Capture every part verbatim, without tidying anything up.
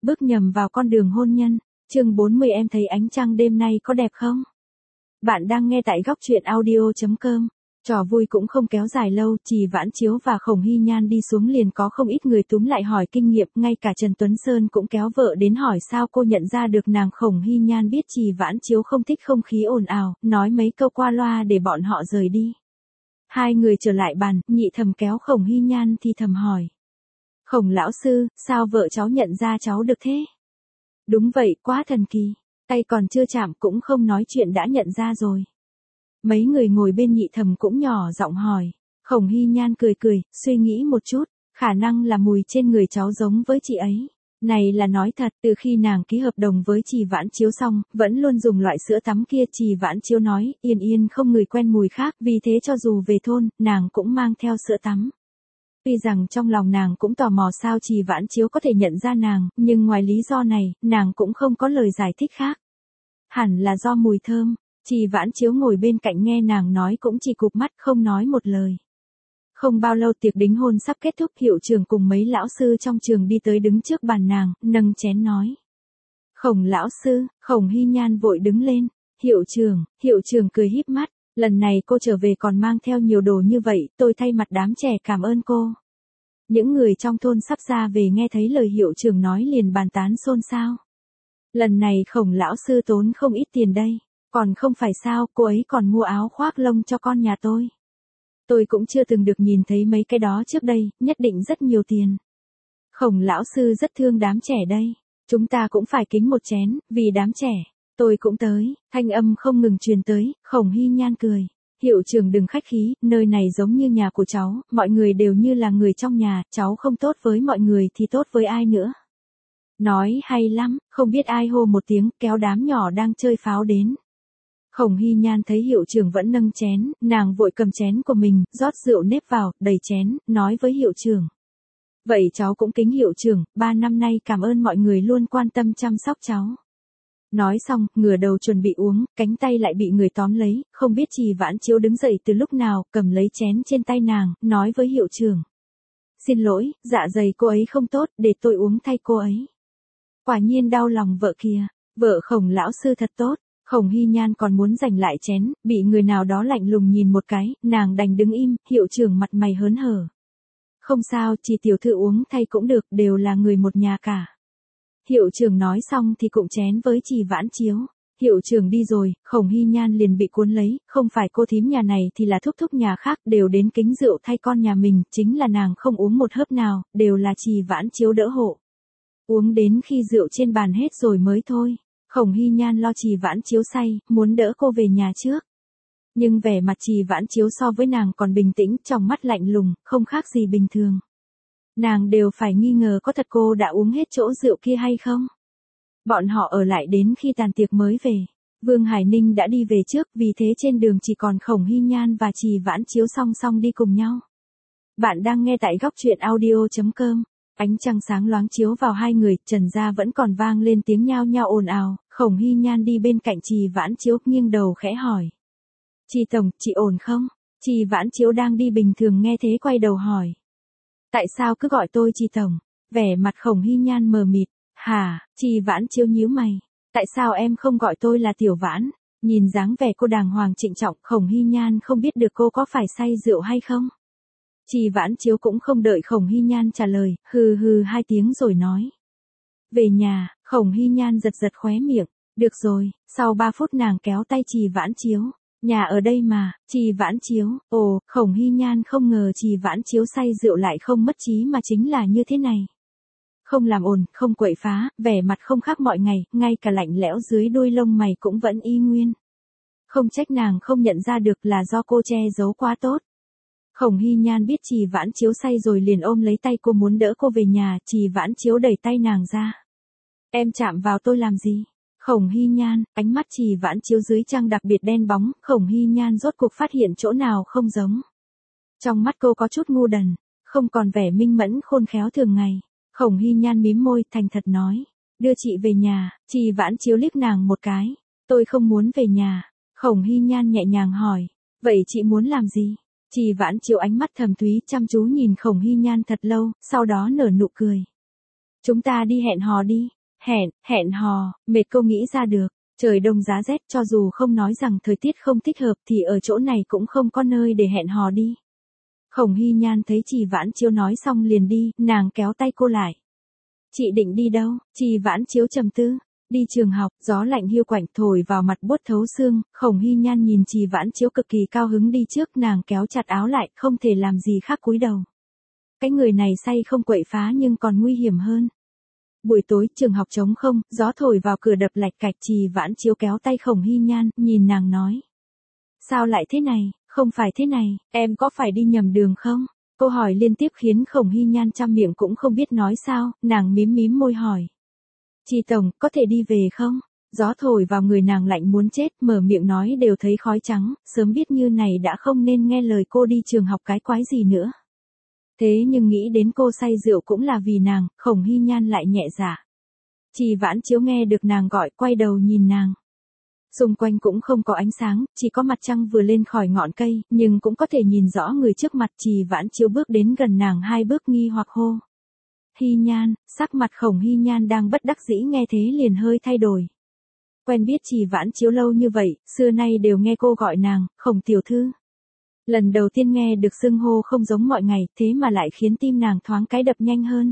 Bước nhầm vào con đường hôn nhân. Chương bốn mươi em thấy ánh trăng đêm nay có đẹp không? Bạn đang nghe tại góc truyện audio chấm com. Trò vui cũng không kéo dài lâu, Trì Vãn Chiếu và Khổng Hy Nhan đi xuống liền có không ít người túm lại hỏi kinh nghiệm, ngay cả Trần Tuấn Sơn cũng kéo vợ đến hỏi sao cô nhận ra được nàng. Khổng Hy Nhan biết Trì Vãn Chiếu không thích không khí ồn ào, nói mấy câu qua loa để bọn họ rời đi. Hai người trở lại bàn, Nhị Thẩm kéo Khổng Hy Nhan thì thầm hỏi. Khổng lão sư, sao vợ cháu nhận ra cháu được thế? Đúng vậy, quá thần kỳ. Tay còn chưa chạm cũng không nói chuyện đã nhận ra rồi. Mấy người ngồi bên Nhị Thẩm cũng nhỏ giọng hỏi. Khổng Hy Nhan cười cười, suy nghĩ một chút, khả năng là mùi trên người cháu giống với chị ấy. Này là nói thật, từ khi nàng ký hợp đồng với Trì Vãn Chiếu xong, vẫn luôn dùng loại sữa tắm kia. Trì Vãn Chiếu nói, yên yên không ngửi quen mùi khác, vì thế cho dù về thôn, nàng cũng mang theo sữa tắm. Tuy rằng trong lòng nàng cũng tò mò sao Trì Vãn Chiếu có thể nhận ra nàng, nhưng ngoài lý do này, nàng cũng không có lời giải thích khác. Hẳn là do mùi thơm. Trì Vãn Chiếu ngồi bên cạnh nghe nàng nói cũng chỉ cụp mắt không nói một lời. Không bao lâu tiệc đính hôn sắp kết thúc, hiệu trưởng cùng mấy lão sư trong trường đi tới đứng trước bàn nàng, nâng chén nói. Khổng lão sư. Khổng Hy Nhan vội đứng lên. Hiệu trưởng. Hiệu trưởng cười híp mắt. Lần này cô trở về còn mang theo nhiều đồ như vậy, tôi thay mặt đám trẻ cảm ơn cô. Những người trong thôn sắp ra về nghe thấy lời hiệu trưởng nói liền bàn tán xôn xao. Lần này Khổng lão sư tốn không ít tiền đây, còn không phải sao, cô ấy còn mua áo khoác lông cho con nhà tôi. Tôi cũng chưa từng được nhìn thấy mấy cái đó trước đây, nhất định rất nhiều tiền. Khổng lão sư rất thương đám trẻ đây, chúng ta cũng phải kính một chén, vì đám trẻ. Tôi cũng tới, thanh âm không ngừng truyền tới. Khổng Hy Nhan cười. Hiệu trưởng đừng khách khí, nơi này giống như nhà của cháu, mọi người đều như là người trong nhà, cháu không tốt với mọi người thì tốt với ai nữa. Nói hay lắm, không biết ai hô một tiếng, kéo đám nhỏ đang chơi pháo đến. Khổng Hy Nhan thấy hiệu trưởng vẫn nâng chén, nàng vội cầm chén của mình, rót rượu nếp vào, đầy chén, nói với hiệu trưởng. Vậy cháu cũng kính hiệu trưởng, ba năm nay cảm ơn mọi người luôn quan tâm chăm sóc cháu. Nói xong, ngửa đầu chuẩn bị uống, cánh tay lại bị người tóm lấy, không biết Trì Vãn Chiếu đứng dậy từ lúc nào, cầm lấy chén trên tay nàng, nói với hiệu trưởng. Xin lỗi, dạ dày cô ấy không tốt, để tôi uống thay cô ấy. Quả nhiên đau lòng vợ kìa, vợ Khổng lão sư thật tốt. Khổng Hy Nhan còn muốn giành lại chén, bị người nào đó lạnh lùng nhìn một cái, nàng đành đứng im, hiệu trưởng mặt mày hớn hở. Không sao, chỉ tiểu thư uống thay cũng được, đều là người một nhà cả. Hiệu trưởng nói xong thì cụng chén với Trì Vãn Chiếu. Hiệu trưởng đi rồi, Khổng Hy Nhan liền bị cuốn lấy, không phải cô thím nhà này thì là thúc thúc nhà khác, đều đến kính rượu thay con nhà mình, chính là nàng không uống một hớp nào, đều là Trì Vãn Chiếu đỡ hộ. Uống đến khi rượu trên bàn hết rồi mới thôi. Khổng Hy Nhan lo Trì Vãn Chiếu say, muốn đỡ cô về nhà trước. Nhưng vẻ mặt Trì Vãn Chiếu so với nàng còn bình tĩnh, trong mắt lạnh lùng, không khác gì bình thường. Nàng đều phải nghi ngờ có thật cô đã uống hết chỗ rượu kia hay không. Bọn họ ở lại đến khi tàn tiệc mới về. Vương Hải Ninh đã đi về trước, vì thế trên đường chỉ còn Khổng Hy Nhan và Trì Vãn Chiếu song song đi cùng nhau. Bạn đang nghe tại góc truyện audio chấm com. Ánh trăng sáng loáng chiếu vào hai người, trần gia vẫn còn vang lên tiếng nhao nhao ồn ào. Khổng Hy Nhan đi bên cạnh Trì Vãn Chiếu, nghiêng đầu khẽ hỏi. Trì tổng, chị ổn không? Trì Vãn Chiếu đang đi bình thường nghe thế quay đầu hỏi. Tại sao cứ gọi tôi Trì tổng? Vẻ mặt Khổng Hy Nhan mờ mịt. Hả? Trì Vãn Chiếu nhíu mày. Tại sao em không gọi tôi là Tiểu Vãn? Nhìn dáng vẻ cô đàng hoàng trịnh trọng, Khổng Hy Nhan không biết được cô có phải say rượu hay không. Trì Vãn Chiếu cũng không đợi Khổng Hy Nhan trả lời, hừ hừ hai tiếng rồi nói. Về nhà. Khổng Hy Nhan giật giật khóe miệng. Được rồi. Sau ba phút nàng kéo tay Trì Vãn Chiếu. Nhà ở đây mà. Trì Vãn Chiếu. Ồ, Khổng Hy Nhan không ngờ Trì Vãn Chiếu say rượu lại không mất trí mà chính là như thế này. Không làm ồn, không quậy phá, vẻ mặt không khác mọi ngày, ngay cả lạnh lẽo dưới đuôi lông mày cũng vẫn y nguyên. Không trách nàng không nhận ra được là do cô che giấu quá tốt. Khổng Hy Nhan biết Trì Vãn Chiếu say rồi liền ôm lấy tay cô muốn đỡ cô về nhà, Trì Vãn Chiếu đẩy tay nàng ra. Em chạm vào tôi làm gì? Khổng Hy Nhan, ánh mắt Trì Vãn Chiếu dưới trăng đặc biệt đen bóng, Khổng Hy Nhan rốt cuộc phát hiện chỗ nào không giống. Trong mắt cô có chút ngu đần, không còn vẻ minh mẫn khôn khéo thường ngày. Khổng Hy Nhan mím môi, thành thật nói. Đưa chị về nhà. Trì Vãn Chiếu liếc nàng một cái. Tôi không muốn về nhà. Khổng Hy Nhan nhẹ nhàng hỏi. Vậy chị muốn làm gì? Trì Vãn Chiếu ánh mắt thầm thúy chăm chú nhìn Khổng Hy Nhan thật lâu, sau đó nở nụ cười. Chúng ta đi hẹn hò đi. Hẹn, hẹn hò, mệt cô nghĩ ra được. Trời đông giá rét, cho dù không nói rằng thời tiết không thích hợp thì ở chỗ này cũng không có nơi để hẹn hò đi. Khổng Hy Nhan thấy Trì Vãn Chiếu nói xong liền đi, nàng kéo tay cô lại. Chị định đi đâu? Trì Vãn Chiếu trầm tư. Đi trường học, gió lạnh hiu quạnh thổi vào mặt buốt thấu xương, Khổng Hy Nhan nhìn Trì Vãn Chiếu cực kỳ cao hứng đi trước, nàng kéo chặt áo lại, không thể làm gì khác cúi đầu. Cái người này say không quậy phá nhưng còn nguy hiểm hơn. Buổi tối, trường học trống không, gió thổi vào cửa đập lạch cạch, Trì Vãn Chiếu kéo tay Khổng Hy Nhan, nhìn nàng nói. Sao lại thế này, không phải thế này, em có phải đi nhầm đường không? Câu hỏi liên tiếp khiến Khổng Hy Nhan trăm miệng cũng không biết nói sao, nàng mím mím môi hỏi. Trì tổng, có thể đi về không? Gió thổi vào người nàng lạnh muốn chết, mở miệng nói đều thấy khói trắng, sớm biết như này đã không nên nghe lời cô đi trường học cái quái gì nữa. Thế nhưng nghĩ đến cô say rượu cũng là vì nàng, Khổng Hy Nhan lại nhẹ dạ. Trì Vãn Chiếu nghe được nàng gọi, quay đầu nhìn nàng. Xung quanh cũng không có ánh sáng, chỉ có mặt trăng vừa lên khỏi ngọn cây, nhưng cũng có thể nhìn rõ người trước mặt. Trì Vãn Chiếu bước đến gần nàng hai bước nghi hoặc hô. Hy Nhan, sắc mặt Khổng Hy Nhan đang bất đắc dĩ nghe thế liền hơi thay đổi. Quen biết Trì Vãn Chiếu lâu như vậy, xưa nay đều nghe cô gọi nàng, Khổng tiểu thư. Lần đầu tiên nghe được xưng hô không giống mọi ngày, thế mà lại khiến tim nàng thoáng cái đập nhanh hơn.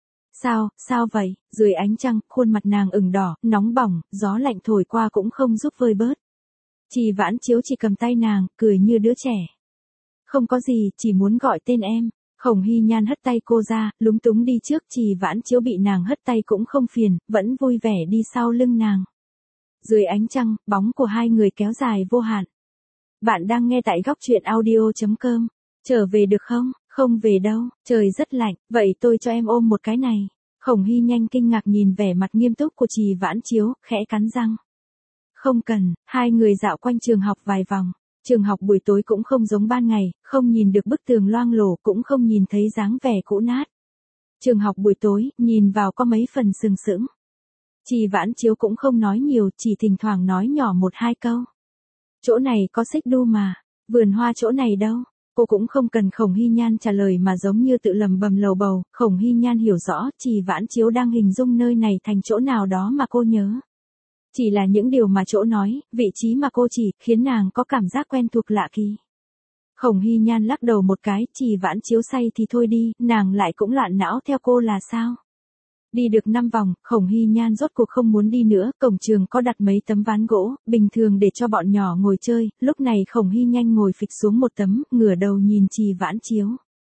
Sao, sao vậy? Dưới ánh trăng, khuôn mặt nàng ửng đỏ, nóng bỏng, gió lạnh thổi qua cũng không giúp vơi bớt. Trì Vãn Chiếu chỉ cầm tay nàng, cười như đứa trẻ. Không có gì, chỉ muốn gọi tên em. Khổng Hy Nhan hất tay cô ra, lúng túng đi trước. Trì Vãn Chiếu bị nàng hất tay cũng không phiền, vẫn vui vẻ đi sau lưng nàng. Dưới ánh trăng, bóng của hai người kéo dài vô hạn. Bạn đang nghe tại góc truyện audio chấm com. Trở về được không? Không về đâu, trời rất lạnh, vậy tôi cho em ôm một cái này. Khổng Hy Nhan kinh ngạc nhìn vẻ mặt nghiêm túc của Trì Vãn Chiếu, khẽ cắn răng. Không cần, hai người dạo quanh trường học vài vòng. Trường học buổi tối cũng không giống ban ngày, không nhìn được bức tường loang lổ, cũng không nhìn thấy dáng vẻ cũ nát. Trường học buổi tối, nhìn vào có mấy phần sừng sững. Trì Vãn Chiếu cũng không nói nhiều, chỉ thỉnh thoảng nói nhỏ một hai câu. Chỗ này có xích đu mà, vườn hoa chỗ này đâu? Cô cũng không cần Khổng Hy Nhan trả lời mà giống như tự lầm bầm lầu bầu, Khổng Hy Nhan hiểu rõ Trì Vãn Chiếu đang hình dung nơi này thành chỗ nào đó mà cô nhớ. Chỉ là những điều mà chỗ nói, vị trí mà cô chỉ, khiến nàng có cảm giác quen thuộc lạ kỳ. Khổng Hy Nhan lắc đầu một cái, Trì Vãn Chiếu say thì thôi đi, nàng lại cũng loạn não theo cô là sao? Đi được năm vòng, Khổng Hy Nhan rốt cuộc không muốn đi nữa, cổng trường có đặt mấy tấm ván gỗ, bình thường để cho bọn nhỏ ngồi chơi, lúc này Khổng Hy Nhan ngồi phịch xuống một tấm, ngửa đầu nhìn Trì Vãn Chiếu.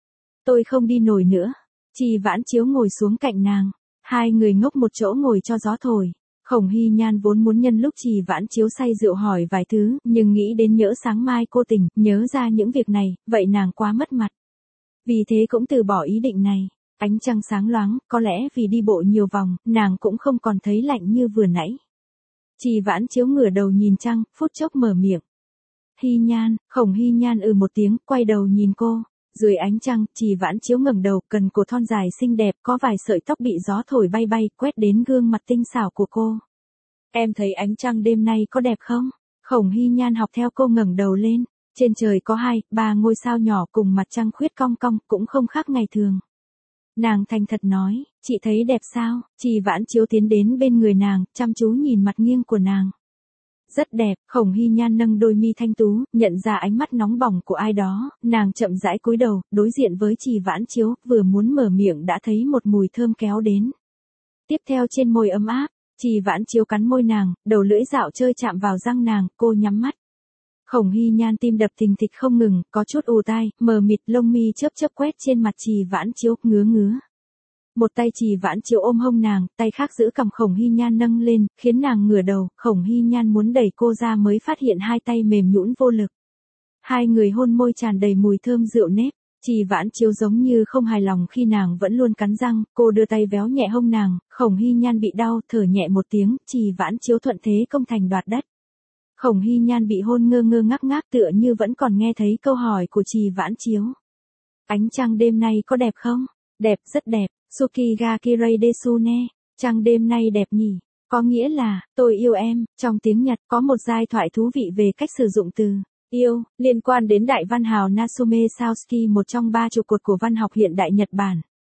Tôi không đi nổi nữa. Trì Vãn Chiếu ngồi xuống cạnh nàng, hai người ngốc một chỗ ngồi cho gió thổi. Khổng Hy Nhan vốn muốn nhân lúc Trì Vãn Chiếu say rượu hỏi vài thứ, nhưng nghĩ đến nhỡ sáng mai cô tỉnh, nhớ ra những việc này, vậy nàng quá mất mặt. Vì thế cũng từ bỏ ý định này. Ánh trăng sáng loáng, có lẽ vì đi bộ nhiều vòng, nàng cũng không còn thấy lạnh như vừa nãy. Trì Vãn Chiếu ngửa đầu nhìn trăng, phút chốc mở miệng. Hy Nhan, Khổng Hy Nhan ừ một tiếng, quay đầu nhìn cô. Dưới ánh trăng, Trì Vãn Chiếu ngẩng đầu, cần cổ thon dài xinh đẹp, có vài sợi tóc bị gió thổi bay bay, quét đến gương mặt tinh xảo của cô. Em thấy ánh trăng đêm nay có đẹp không? Khổng Hy Nhan học theo cô ngẩng đầu lên. Trên trời có hai, ba ngôi sao nhỏ cùng mặt trăng khuyết cong cong, cũng không khác ngày thường. Nàng thành thật nói, chị thấy đẹp sao? Trì Vãn Chiếu tiến đến bên người nàng, chăm chú nhìn mặt nghiêng của nàng. Rất đẹp, Khổng Hy Nhan nâng đôi mi thanh tú, nhận ra ánh mắt nóng bỏng của ai đó, nàng chậm rãi cúi đầu, đối diện với Trì Vãn Chiếu, vừa muốn mở miệng đã thấy một mùi thơm kéo đến. Tiếp theo trên môi ấm áp, Trì Vãn Chiếu cắn môi nàng, đầu lưỡi dạo chơi chạm vào răng nàng, cô nhắm mắt. Khổng Hy Nhan tim đập thình thịch không ngừng, có chút ù tai, mờ mịt, lông mi chớp chớp quét trên mặt Trì Vãn Chiếu, ngứa ngứa. Một tay Trì Vãn Chiếu ôm hông nàng, tay khác giữ cằm Khổng Hy Nhan nâng lên, khiến nàng ngửa đầu, Khổng Hy Nhan muốn đẩy cô ra mới phát hiện hai tay mềm nhũn vô lực. Hai người hôn môi tràn đầy mùi thơm rượu nếp, Trì Vãn Chiếu giống như không hài lòng khi nàng vẫn luôn cắn răng, cô đưa tay véo nhẹ hông nàng, Khổng Hy Nhan bị đau, thở nhẹ một tiếng, Trì Vãn Chiếu thuận thế công thành đoạt đất. Khổng Hy Nhan bị hôn ngơ ngơ ngác ngác tựa như vẫn còn nghe thấy câu hỏi của Trì Vãn Chiếu. Ánh trăng đêm nay có đẹp không? Đẹp, rất đẹp. Sukiga Kirei Desune. Trăng đêm nay đẹp nhỉ? Có nghĩa là, tôi yêu em. Trong tiếng Nhật có một giai thoại thú vị về cách sử dụng từ yêu, liên quan đến đại văn hào Natsume Soseki, một trong ba trụ cột của văn học hiện đại Nhật Bản.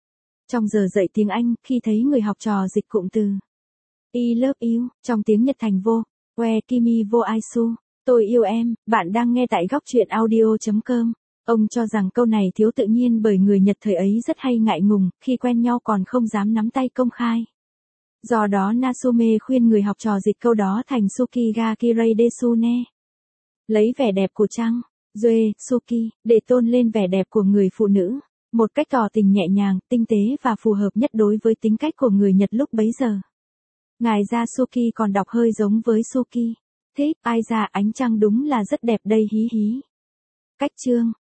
Trong giờ dạy tiếng Anh, khi thấy người học trò dịch cụm từ I love you, trong tiếng Nhật thành vô, we kimi wo aisu, tôi yêu em, bạn đang nghe tại góc truyện audio.com. Ông cho rằng câu này thiếu tự nhiên bởi người Nhật thời ấy rất hay ngại ngùng, khi quen nhau còn không dám nắm tay công khai. Do đó Natsume khuyên người học trò dịch câu đó thành Suki ga kirei desu ne. Lấy vẻ đẹp của trăng, Due, Suki, để tôn lên vẻ đẹp của người phụ nữ. Một cách tỏ tình nhẹ nhàng, tinh tế và phù hợp nhất đối với tính cách của người Nhật lúc bấy giờ. Ngài Yasuki còn đọc hơi giống với Suki. Thích, ai ra ánh trăng đúng là rất đẹp đây hí hí. Cách chương,